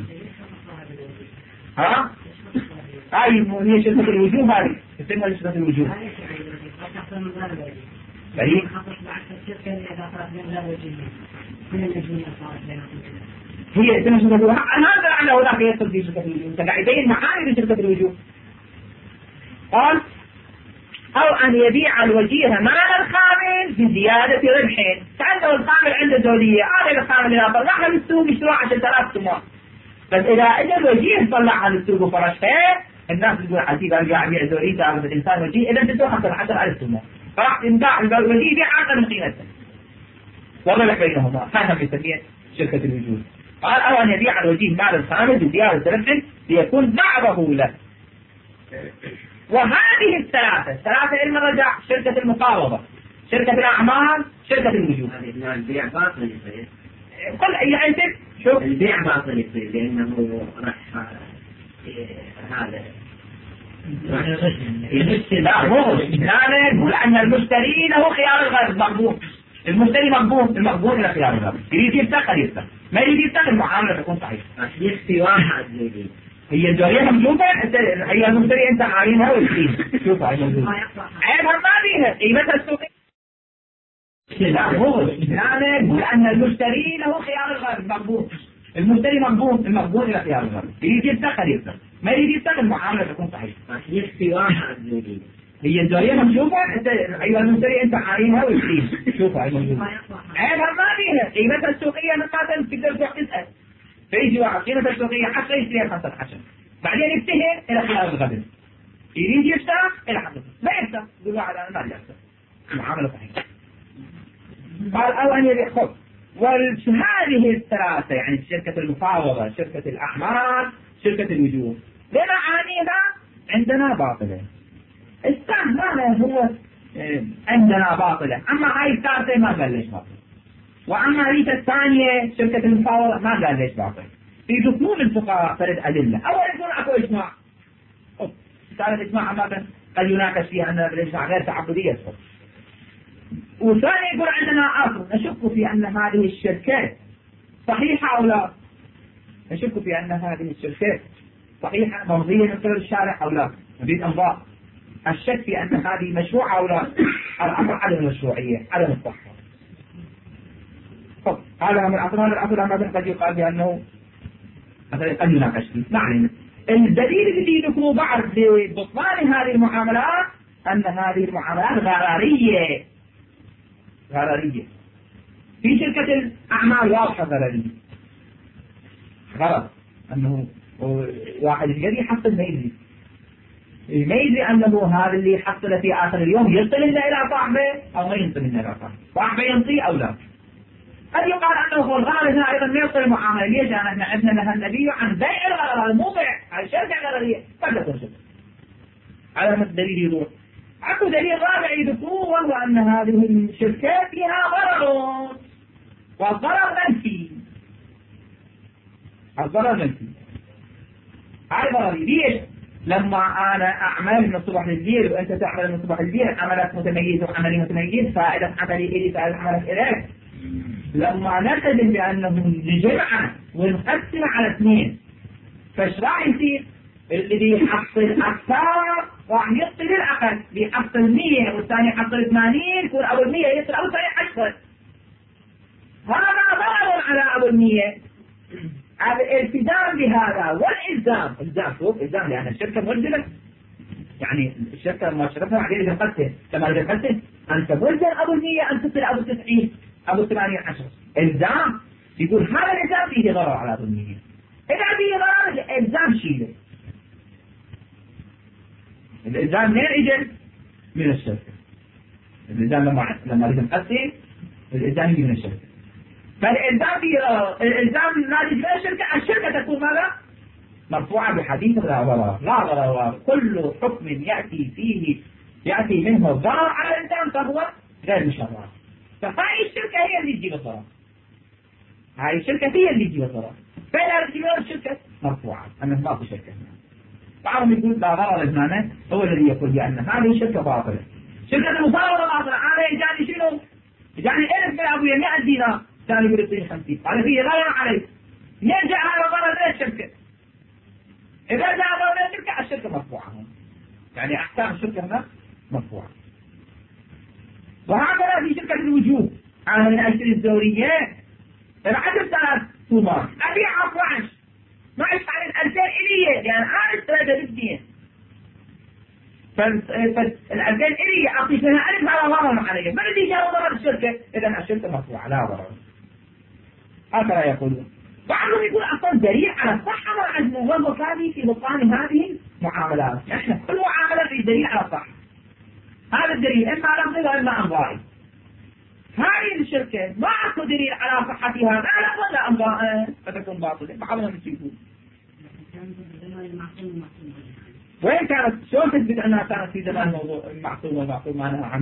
ها؟ هاي هي شركة الوجوه، هذه تسمى شركة الوجوه. صحيح. هي اسمها شركة الوجوه، هذا على وذاك يدخل في شركة الوجوه، أنت قاعد يبين معاني شركة الوجوه. قال أو أن يبيع الوجيه مال الخامل بزيادة ربحين، كأنه الخامل عنده زولية، هذا الخامل إذا طلعها للسوق يشتروها عشرة آلاف سموات، بس إذا إجا الوجيه طلعها للسوق وفرشها، الناس تقول عسيب أرجع أبيع زولية، تعرف الإنسان وجيه، إذا تدوها حتى عشرة آلاف سموات، فراح تنباع الوجيه يبيع أقل من قيمته، والربح بينهما، هذا يسميه شركة الوجوه. قال أو أن يبيع الوجيه مال الخامل بزيادة ربح ليكون بعضه له. وهذه الثلاثة الثلاثة إلما رجع شركة المقاوضة، شركة الأعمال، شركة الوجوه. البيع باطل يصير. كل يعني شوف البيع باطل يصير لأنه راح هذا يغش. لا مو لا نقول أن المشتري له خيار الغرب مقبول، المشتري مقبول، المقبول له خيار الغرب، يريد يفتقر يفتقر، ما يريد يفتقر المعاملة تكون صحيحة. يخفي واحد يجي. هي الجارية موجودة، هي المشتري أنت عارينها ويشتري، شوفها هي موجودة. عيبها ما فيها، قيمتها السوقية. لا مو لا نقول أن المشتري له خيار الغرب مقبول، المشتري مقبول، المقبول له خيار الغرب، يريد يفتقر يفتقر، ما يريد يفتقر المعاملة تكون صحيحة. يخفي واحد يجي. هي الدورية مكشوفة، انت ايها المشتري انت عاينها وتشيل شوفها هي موجودة. عيبها ما فيها، قيمتها السوقية مثلا تقدر تروح تسأل. فيجي واحد قيمتها السوقية حتى يشتريها خمسة عشر، بعدين يفتهر إلى خلال الغد. يريد يشتري إلى حقه، لا يشتري، يقول واحد أنا ما أريد أشتري. المعاملة صحيحة. قال أو أن يأخذ. وهذه الثلاثة يعني شركة المفاوضة، شركة الأعمال، شركة الوجوه، لمعانيها عندنا باطلة. السهم ماذا هو عندنا باطلة، أما هاي الثالثة ما قال ليش باطلة، وأما هذه الثانية شركة المفاوضة ما قال ليش باطلة. في جفون الفقهاء فرد أدلة. أولا يكون أكو إجماع، كان الإجماع عامة قد يناقش فيها أن الإجماع غير تعبدية. وثاني يقول عندنا أصل نشك في أن هذه الشركات صحيحة أو لا، نشك في أن هذه الشركات صحيحة مرضية من قبل الشارع أو لا، نريد أنظار. الشك في أن هذه مشروعة أو لا، الأمر عدم المشروعية، عدم الصحة. طب هذا من الأصل، هذا الأصل عامة قد يقال بأنه مثلا قد يناقش فيه. نعم. الدليل الذي ذكروا بعض ببطلان هذه المعاملات أن هذه المعاملات غرارية. غرارية. في شركة الأعمال واضحة غرارية. غرض أنه واحد يجري يحصل ما يدري. ما يدري أنه هذا اللي يحصل في آخر اليوم يصل إلى صاحبه أو ما يصل إلى صاحبه. صاحبه ينطي أو لا. قد يقال أنه هو الغرض هنا أيضا ما يصل المعاملة. ليش؟ أنا عندنا لها النبي عن بيع الغرض مو بيع، هاي شركة غرارية. قد تكون شركة. على ما الدليل يروح. أكو دليل رابع يذكروه وهو أن هذه الشركات فيها ضرر، والضرر منفي. الضرر منفي. هاي ضرري. ليش؟ لما أنا أعمل من الصبح للليل وأنت تعمل من الصبح للليل، عملك متميز وعملي متميز، فائدة عملي إلي فائدة عملك إليك. لما نلتزم بأنه نجمع ونقسم على اثنين، فايش راح يصير؟ اللي يحصل أكثر راح يصل للأقل، بيحصل مية والثاني يحصل ثمانين، يكون أبو المية يصل أبو الثاني عشرة. هذا ضرر على أبو المية. الالتزام بهذا والإلزام، إلزام شوف إلزام لأن الشركة ملزمة، يعني الشركة ما شرفها عليه إذا قلت كما إذا قلت أنت ملزم أبو المية أن تصل أبو التسعين أبو الثمانين عشر. إلزام يقول هذا الإلزام فيه ضرر على أبو المية. إذا فيه ضرر الإلزام شيله. الإلزام من إجل من الشركة. الإلزام لما لما لازم نقسم الإلزام يجي من الشركة. فالإلزام في الإلزام ناتج من الشركة، الشركة تكون ماذا؟ مرفوعة بحديث لا ضرر، لا ضرر. كل حكم يأتي فيه يأتي منه الضرر على الإنسان فهو غير مشرع. فهاي الشركة هي اللي تجيب الضرر. هاي الشركة هي اللي تجيب الضرر. فإذا تجيب الشركة مرفوعة أنه ما في شركة. بعضهم يقول لا ضرر هنا هو الذي يقول بأن هذه الشركة باطلة. شركة المفاوضة باطلة. أنا يجاني شنو؟ يجاني ألف من أبويا مئة دينار، كان يقول يعطيني خمسين. هذا فيه ضرر علي. يرجع هذا ضرر للشركة. إذا جاء ضرر للشركة الشركة مرفوعة. يعني أحكام الشركة هنا مرفوعة. وهكذا في شركة الوجوه. أنا من أشتري الزورية العشر ثلاث ثمار أبيع اثنا عشر ما يفعل الألفين إليه لأن أنا اشتريتها بالدين. فالألفين إليه أعطي فيها ألف على ضرر عليه. ما الذي جاء ضرر الشركة؟ إذا الشركة مرفوعة لا ضرر. هكذا يقولون. بعضهم يقول أصلا دليل على الصحة والموظف هذه في بطلان هذه المعاملات. إحنا كل معاملة في دليل على الصحة. هذا الدليل إما لفظي وإما أمضائي. هذه الشركة ما أكو دليل على صحتها لا لفظ ولا أمضاء فتكون باطلة. بعضهم يقول وين كانت شلون تثبت أنها كانت في زمان موضوع المعصوم والمعصوم ما نهى عنه؟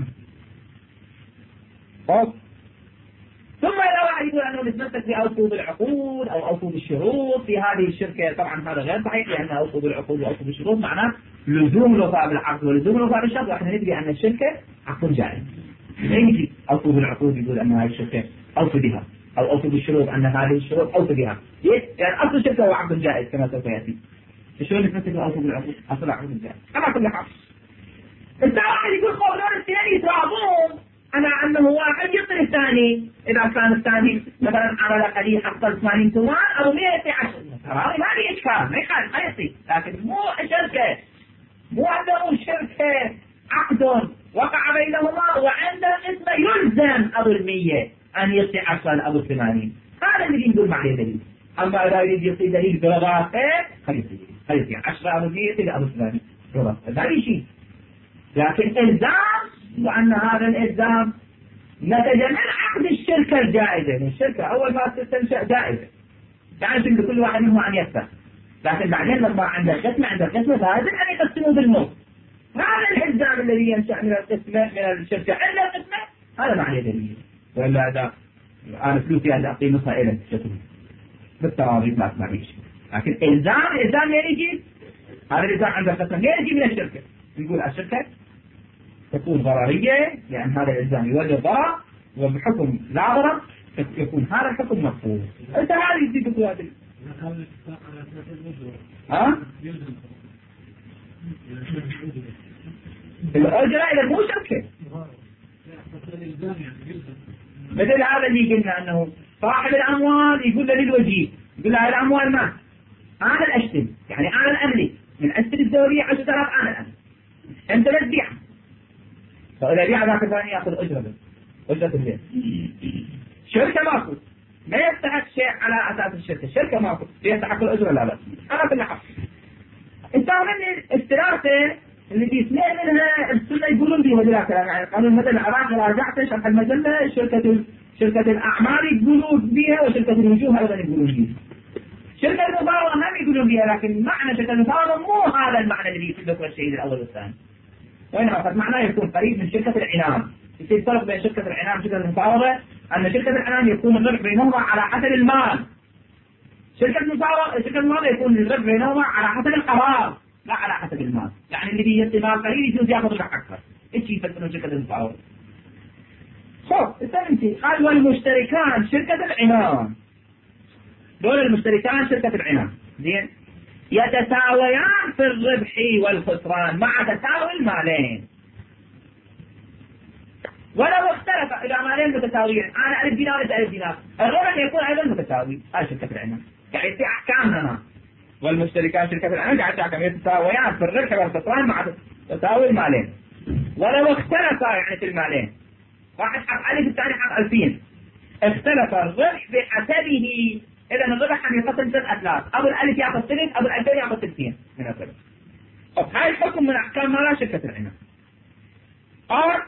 ثم إذا واحد يقول أنه نتمسك بأوصوا بالعقود أو أوصوا بالشروط في هذه الشركة، طبعا هذا غير صحيح لأن أوصوا بالعقود وأوصوا بالشروط معناه لزوم الوفاء بالعقد ولزوم الوفاء بالشرط، وإحنا ندري أن الشركة عقد جائز. لا يجي أوصوا بالعقود يقول أن هذه الشركة أوصوا بها أو أوصوا بالشروط أن هذه الشروط أوصوا بها. يعني أصل الشركة هو عقد جائز كما سوف يأتي. شلون نتمسك بأوصوا بالعقود؟ أصل عقد جائز. على كل حال. أنت واحد يقول قولون الاثنين يتراضون أنا أنه واحد يطل الثاني. إذا كان الثاني مثلا عمل قليل حصل ثمانين ثمان أو مئة عشر تراضي ما في إشكال ما يخالف ما يصير. لكن مو شركة مو عنده شركة عقد وقع بينهما وعند القسمة يلزم أبو المية أن يعطي عشرة أبو الثمانين. هذا اللي يقول معي دليل. أما إذا يريد يعطي دليل برضاه خليه خليه عشرة أبو المية إلى أبو الثمانين هذا شيء. لكن إلزام وأن هذا الإلزام نتج من عقد الشركة الجائزة. الشركة أول ما تستنشأ جائزة يعني لكل واحد منهم أن يدفع، لكن بعدين لما عند القسمة عند القسمة لازم أن يقسموا بالنص. هذا الإلزام الذي ينشأ من القسمة من الشركة عند القسمة هذا معنى دليل. ولا هذا أنا فلوسي هذا أعطي نصها إلى الشركة بالتراضي ما أسمع بيش. لكن إلزام إلزام يجي هذا الإلزام عند القسمة يجي من الشركة. نقول الشركة تكون ضررية لأن هذا الإلزام يولد ضرر، وبحكم لا ضرر يكون هذا الحكم مفهوم. أنت هذه يزيد بقوادل. ها؟ الأجرة إذا مو شركة. مثل هذا اللي قلنا أنه صاحب الأموال يقول للوجيه يقول له الأموال ما أنا الأشتري يعني أنا الأملك من أشتري الدورية عشرة آلاف أنا الأملك أنت لا تبيع. فإذا بيع ذاك الثاني يأخذ أجرة أجرة البيع. شركة ماكو ما يستحق شيء على أساس الشركة. الشركة ماكو يستحق الأجرة لا لا أنا في الحق. انت من الثلاثة اللي في اثنين منها السنة يقولون بها ذلك يعني قانون مثل العراق راجعت شرح المجلة شركة شركة الأعمال يقولون بها وشركة الوجوه أيضا يقولون بها. شركة المضاربة هم يقولون بها لكن معنى شركة المضاربة مو هذا المعنى اللي يفيد الشيء الأول والثاني. وإنما قد معناه يكون قريب من شركة العنان. يصير فرق بين شركة العنان وشركة المضاربة أن شركة العنان يكون الربح بينهما على حسب المال. شركة المضاربة شركة المضاربة يكون الربح بينهما على حسب القرار لا على حسب المال. يعني اللي بيجي مال قليل يجوز ياخذ ربح أكثر. إيش يفكرون شركة المضاربة؟ شوف استنتي قال والمشتركان شركة العنان دول المشتركان شركة العنان زين يتساويان في الربح والخسران مع تساوي المالين. ولو اختلف إلى مالين متساويين أنا ألف دينار أنت ألف دينار الربح يكون أيضا متساوي. هذه شركة العنان يعني في أحكامنا والمشتركان شركة العنان قاعد تحكم يتساويان في الربح والخسران مع تساوي المالين. ولو اختلف يعني في المالين واحد حق ألف الثاني حق ألفين اختلف الربح بحسبه. إذا الربح هم يقسم ثلاث أثلاث أبو الألف يأخذ ثلث أبو الألفين يأخذ ثلثين من الربح. طب هاي الحكم من أحكام مالا شركة العنان. قال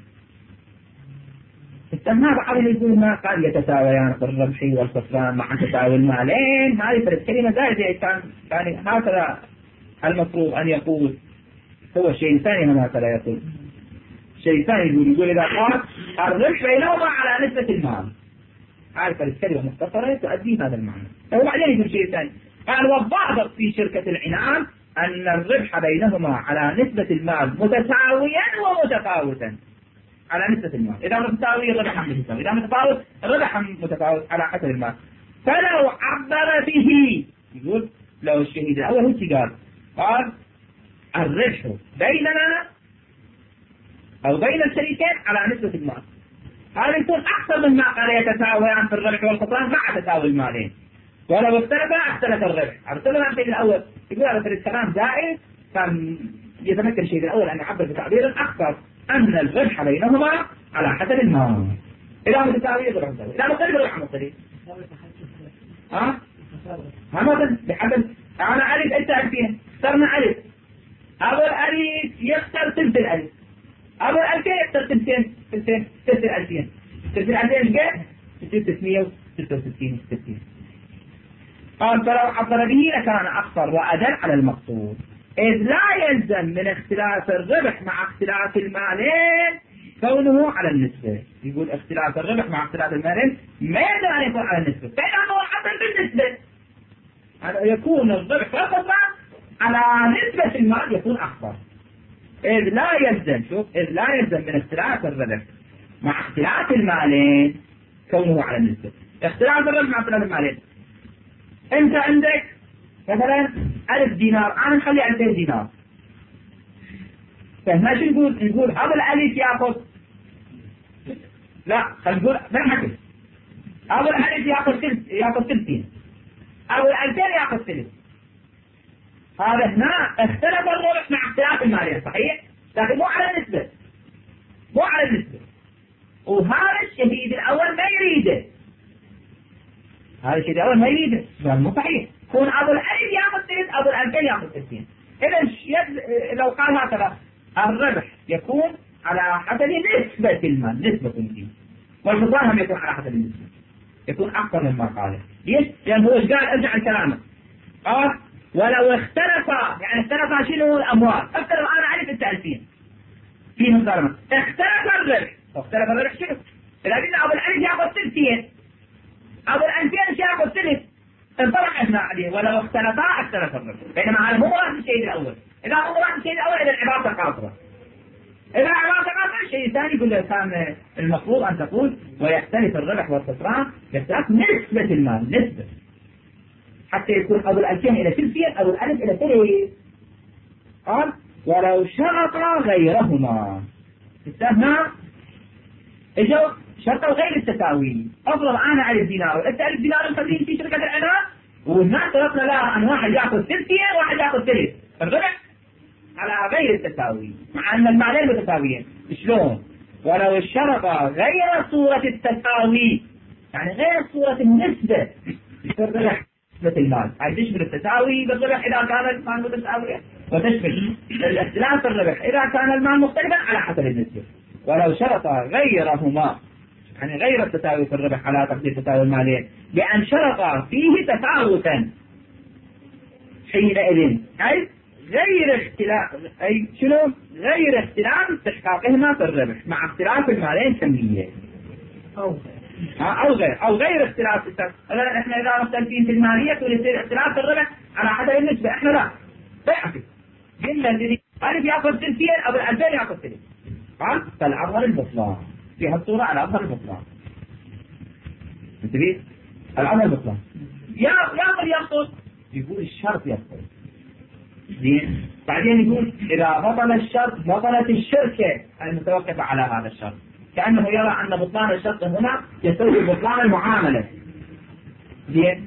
استنى بعض اللي يقول ما قال يتساويان في الربح والخسران مع تساوي المالين. هذه فرد كلمة زائدة كان يعني هكذا المفروض أن يقول. هو شيء ثاني هم هكذا يقول شيء ثاني يقول يقول إذا قال الربح بينهما على نسبة المال. عارف الكلمة مختصرة تؤدي هذا المعنى. وبعدين يقول شيء ثاني قال والضابط في شركة العنان أن الربح بينهما على نسبة المال متساويا ومتفاوتا على نسبة المال. إذا متساوي الربح متساوي إذا متفاوت الربح متفاوت على حسب المال. فلو عبر به يقول لو الشهيد الأول هو قال قال الربح بيننا أو بين الشريكين على نسبة المال هذا يكون أكثر مما قال يتساويان في الربح والخسران مع تساوي المالين. ولو اختلف اختلف الربح. اختلف عن الشيء الأول يقول هذا في الكلام زائد كان يتمكن الشيء الأول أن يعبر بتعبير أكثر أن الربح بينهما على حسب المال. إذا متساوي الربح متساوي إذا مختلف الربح مختلف. ها؟ همذا بحسب أنا ألف أنت ألفين اخترنا ألف أبو الألف يختار ثلث الألف أبو الألفين يختار ثلثين ثلثين ثلث الألفين ثلث الألفين جاء تصير تسعمية وستة وستين ستين. قال فلو عبر به لكان أخطر وأدل على المقصود إذ لا يلزم من اختلاف الربح مع اختلاف المالين كونه على النسبة. يقول اختلاف الربح مع اختلاف المالين ما يلزم أن يكون على النسبة فإنه عبر بالنسبة يكون الربح والخسران على نسبة المال يكون أخطر. إذ لا يلزم شوف إذ لا يلزم من اختلاف الربح مع اختلاف المالين كونه على النسبة. اختلاف الربح مع اختلاف المالين أنت عندك مثلا ألف دينار أنا نخلي ألفين دينار فهنا شو نقول نقول هذا الألف يأخذ لا خلينا نقول ما نحكي هذا الألف يأخذ ثلث يأخذ ثلثين أو الألفين يأخذ ثلث. هذا هنا اختلف الربح مع اختلاف المالين صحيح لكن مو على النسبة. وهذا الشهيد الأول ما يريده، هذا الشهيد الأول ما يريده، قال مو صحيح، يكون أبو الألف يأخذ ثلث، أبو الألفين يأخذ ثلثين. إذا لو قال هكذا الربح يكون على حسب نسبة المال، نسبة المال، والبطلان هم يكون على حسب النسبة، يكون أكثر مما قاله. ليش؟ لأن هو قال ارجع لكلامه، قال ولو اختلفا، يعني اختلفا شنو الأموال، اختلف أنا أعرف أنت ألفين فيه مقارنة، اختلف الربح، اختلف الربح شنو؟ إذا قلنا أبو الألف يأخذ ثلثين، أبو الألفين يأخذ ثلث، انطبق إحنا عليه، ولو اختلفا اختلف الربح، بينما هذا مو مراد الشيء الأول، إذا مو مراد الشيء الأول إذا العبارة قاصرة، إذا عبارة قاصرة الشيء الثاني يقول له كان المفروض أن تقول ويختلف الربح والخسران باختلاف نسبة المال، نسبة، حتى يكون أبو الألفين إلى ثلثين، أبو الألف إلى ثلث. قال ولو شرط غيرهما، استثنى اجوا شرطوا غير التساوي، افضل انا على الدينار، انت على الدينار مخلين في شركه العنان، والناس شرطنا لها ان واحد ياخذ ثلثين وواحد ياخذ ثلث، الربح على غير التساوي، مع ان المالين متساويين. شلون؟ ولو الشرط غير صوره التساوي، يعني غير صوره النسبه في الربح نسبة المال، هاي تشمل التساوي بالربح إذا كان المال متساويا، وتشمل الاختلاف في الربح إذا كان المال مختلفا على حسب النسبة. ولو شرط غيرهما، يعني غير التساوي في الربح على تقدير تساوي المالين، بأن شرط فيه تفاوتا حينئذ، أي غير اختلاف، أي شنو؟ غير اختلاف استحقاقهما في الربح مع اختلاف المالين كمية، أو أو غير أو غير اختلاف التساوي. احنا إذا مختلفين في المالية يصير اختلاف في الربح على حسب النسبة، احنا لا ضحك قلنا الذي ألف يأخذ ثلثين أبو الألفين يأخذ ثلث، قال فالأظهر البطلان في هالصورة، على أظهر البطلان. انتبه، الأظهر البطلان يا ياخذ يأخذ، يقول الشرط يأخذ زين، بعدين يقول إذا بطل الشرط بطلت الشركة المتوقفة على هذا الشرط، كأنه يرى أن بطلان الشرط هنا يسوي بطلان المعاملة. زين،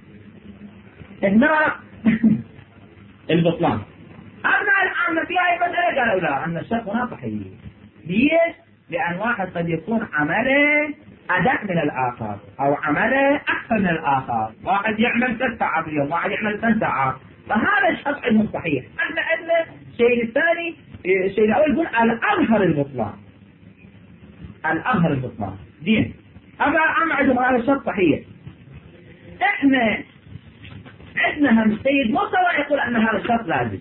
هنا البطلان أما الآن في أي مسألة قالوا لا أن الشرط هنا صحيح. ليش؟ لأن واحد قد يكون عمله أدق من الآخر أو عمله أكثر من الآخر، واحد يعمل ثلاث ساعات في اليوم، واحد يعمل ثلاث ساعات، فهذا الشرط عندهم صحيح. أما أن الشيء الثاني، الشيء الأول يقول الأظهر البطلان، الأظهر البطلان. زين، أما أما عندهم هذا الشرط صحيح. إحنا عندنا هم سيد مصطفى يقول أن هذا الشرط لازم،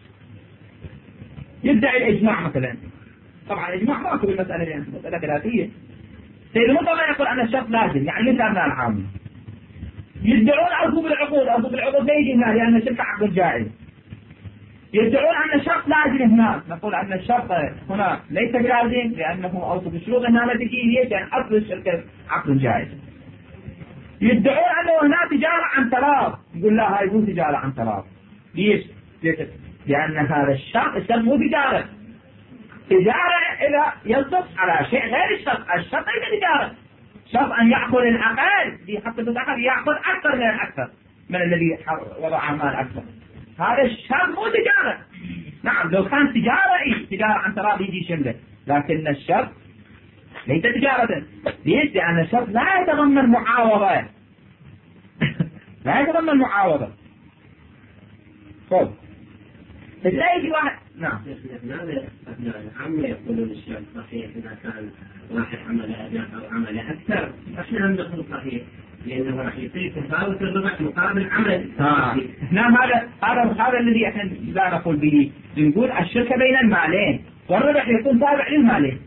يدعي الإجماع مثلا، طبعا الإجماع ماكو بالمسألة دي، مسألة خلافية. سيد مصطفى يقول أن الشرط لازم، يعني مثل أبناء العامة يدعون أوفوا بالعقود، أوفوا بالعقود لا يجي هنا لأن الشركة عقد جائز. يدعون أن الشرط لازم هناك، نقول أن الشرط هنا ليس بلازم لأنه أوفوا بالشروط هنا لا تجي، ليش؟ لأن أصل الشركة عقد جائز. يدعون أنه هنا تجارة عن تراض، يقول لا هاي مو تجارة عن تراض. ليش؟ لأن هذا الشرط، الشرط مو تجارة، تجارة إذا يصدق على شيء غير الشرط، الشرط ليس تجارة، شرط أن يأخذ الأقل في حق الأقل، يأخذ أكثر من الأكثر من الذي وضع مال أكثر، هذا الشرط مو تجارة. نعم لو كان تجارة إيه تجارة عن تراض يجي شمله، لكن الشرط ليس تجارة. ليش؟ لأن الشرط لا يتضمن معاوضة لا يتضمن معاوضة. طيب لا يجي واحد، نعم لماذا أبناء العم يقولون الشرط صحيح إذا كان واحد عمل أدنى أو عمل أكثر؟ إحنا هم نقول صحيح لأنه راح يصير تفاوت الربح مقابل عمل. نعم هذا هذا هذا الذي احنا لا نقول به، نقول الشركة بين المالين والربح يكون تابع للمالين.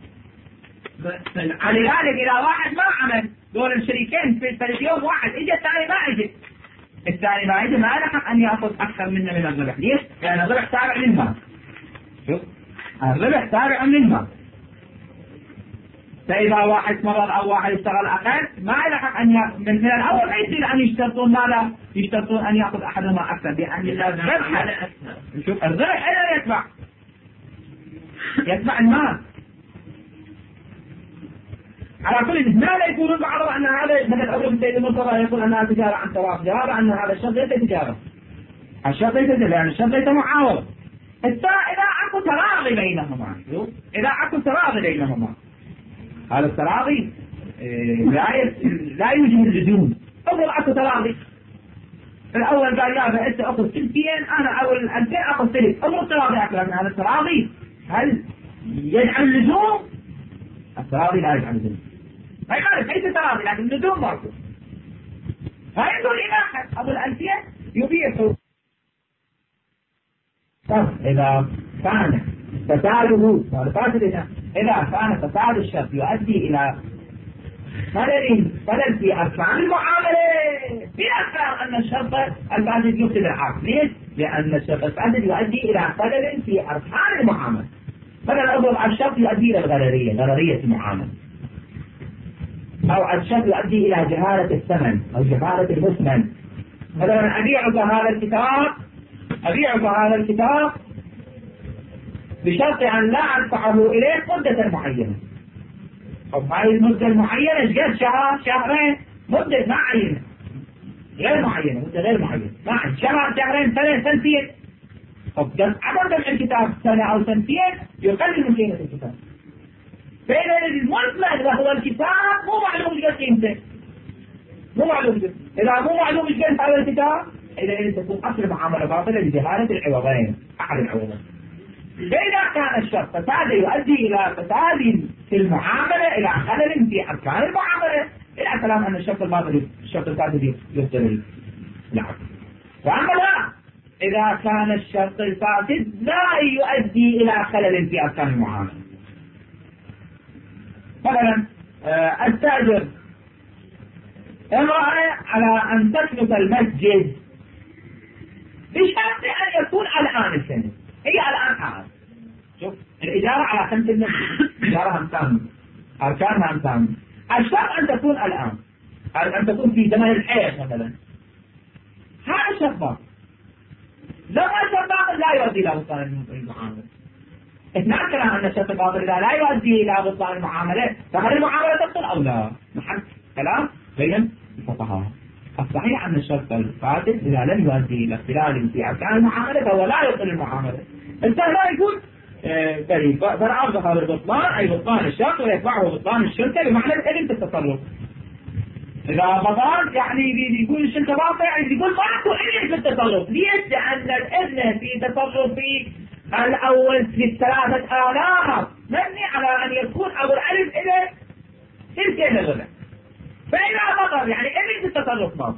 لذلك إذا واحد ما عمل دول الشريكين في اليوم واحد إجا الثاني ما إجا، الثاني ما إجا ما له أن يأخذ أكثر منه من الربح. ليش؟ لأن الربح تابع للمال. شوف الربح تابع للمال، فإذا واحد مرض أو واحد اشتغل أقل ما له حق أن ي... من, من الأول ما يصير أن يشترطون ما لا يشترطون أن يأخذ أحدهما أكثر، لأن الربح شوف الربح أين يتبع؟ يتبع المال. على كل ما لا يقولون بعضهم أن هذا مثل أبو سيد المصطفى يقول أنها تجارة عن تراض، جواب أن هذا الشرط ليس تجارة، الشرط ليس تجارة لأن الشرط ليس معاوضة. إذا أكو تراضي بينهما، إذا أكو تراضي بينهما هذا التراضي لا لا يوجد اللزوم. أول أكو تراضي، الأول قال لا أنت أخذ سنتين أنا أول أنت أخذ ثلث، أول تراضي أكثر من هذا التراضي هل يجعل اللزوم؟ التراضي لا يجعل اللزوم. هاي مالك ليس تراضي لكن اللزوم برضه. هاي يقول إلى أبو الألفية يبيح. طب إذا كان فساده فاسد إذا كان فساد الشرط يؤدي إلى خلل خلل في أركان المعاملة، في أركان أن الشرط الفاسد يفسد العقد. ليش؟ لأن الشرط الفاسد يؤدي إلى خلل في أركان المعاملة. مثلا أضرب الشرط يؤدي إلى الغررية، غررية المعاملة، أو الشرط يؤدي إلى جهالة الثمن أو جهالة المثمن. مثلا أبيعك هذا الكتاب أبيعك هذا الكتاب بشرط أن لا أدفعه إليك مدة معينة. طب هذه المدة المعينة ايش قد؟ شهر شهرين، مدة ما عينة غير معينة، مدة غير معينة ما عين، شهر شهرين ثلاث سنتين. طب عدم دفع الكتاب سنة أو سنتين يقلل من قيمة الكتاب. فإذا المثمن وهو الكتاب مو معلوم ايش قد قيمته، مو معلوم جدا. إذا مو معلوم ايش قيمة هذا الكتاب إذا إذا تكون أصل معاملة باطلة لجهالة العوضين أحد العوضين. فإذا كان الشرط فساد يؤدي إلى فساد في المعاملة، إلى خلل في أركان المعاملة، إلى كلام أن الشرط الباطل الشرط الفاسد يبطل العقد. وأما لا، إذا كان الشرط الفاسد لا يؤدي إلى خلل في أركان المعاملة. مثلا آه التاجر امرأة على أن تكنس المسجد بشرط أن يكون الآن السنة، هي الآن حال. شوف الإجارة على خمس المسجد، إجارة همسان، أركانها همسان. الشرط أن تكون الآن، أن تكون في زمن الحياة مثلا. هذا الشرط باطل. لو الشرط باطل لا يؤدي إلى بطلان المعاملة. اثنان كلام أن الشرط باطل لا يؤدي إلى بطلان المعاملة، فهل المعاملة تبطل أو لا؟ محل كلام بين الفقهاء. الصحيح أن الشرط الفاسد إذا لم يؤدي إلى اختلال في أركان المعاملة فهو لا يبطل المعاملة. الإنسان لا يقول بريء فالأرض هذا البطلان أي بطلان الشرط ويتبعه بطلان الشركة بمعنى الإذن في التصرف. إذا بطل يعني يقول الشركة باطلة يعني يقول ماكو إذن في التصرف. ليش؟ لأن الإذن في تصرف في الأول في الثلاثة آلاف مبني على أن يكون أبو الألف إلى تلك الغلة. فإذا بطل يعني إذن في التصرف باطل.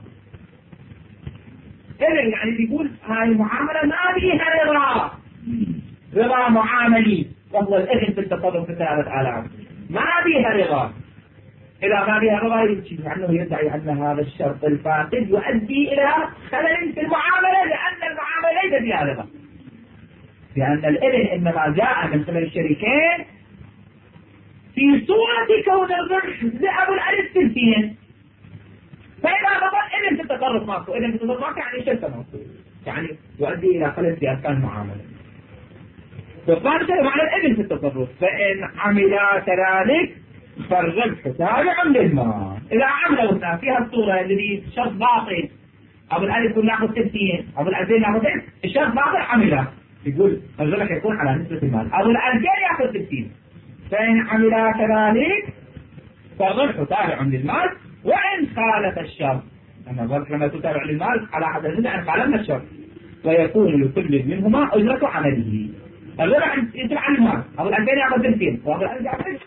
إذن يعني بيقول هاي المعاملة ما فيها رضا، رضا معاملي وهو الإذن في التصرف في ثلاثة آلاف ما فيها رضا. إذا ما فيها رضا يجب أنه يدعي أن هذا الشرط الفاسد يؤدي إلى خلل في المعاملة لأن المعاملة ليس فيها رضا، لأن الإذن إنما جاء من قبل الشريكين في صورة كون الربح لأبو الألف سنتين. فإذا بطل إذن في التصرف ماكو، إذن في التصرف ماكو يعني شركة ماكو، يعني يؤدي إلى خلل في أركان المعاملة. فقال شيء معنى الإذن في التصرف. فإن عملا كذلك فالربح تابع للمال. إذا عملوا هنا فيها الصورة اللي شرط باطل أبو الألف يقول ناخذ ستين أبو الألفين ناخذ ستين، الشرط باطل عملا يقول الربح يكون على نسبة المال، أبو الألفين ياخذ ستين. فإن عملا كذلك فالربح تابع للمال وإن خالف الشرط، أن الربح لما تتابع للمال على حد النسبة أن خالفنا الشرط ويكون لكل منهما أجرة عمله. الربح يتبع المال، أبو الألفين ياخذ ستين وأبو الألف ياخذ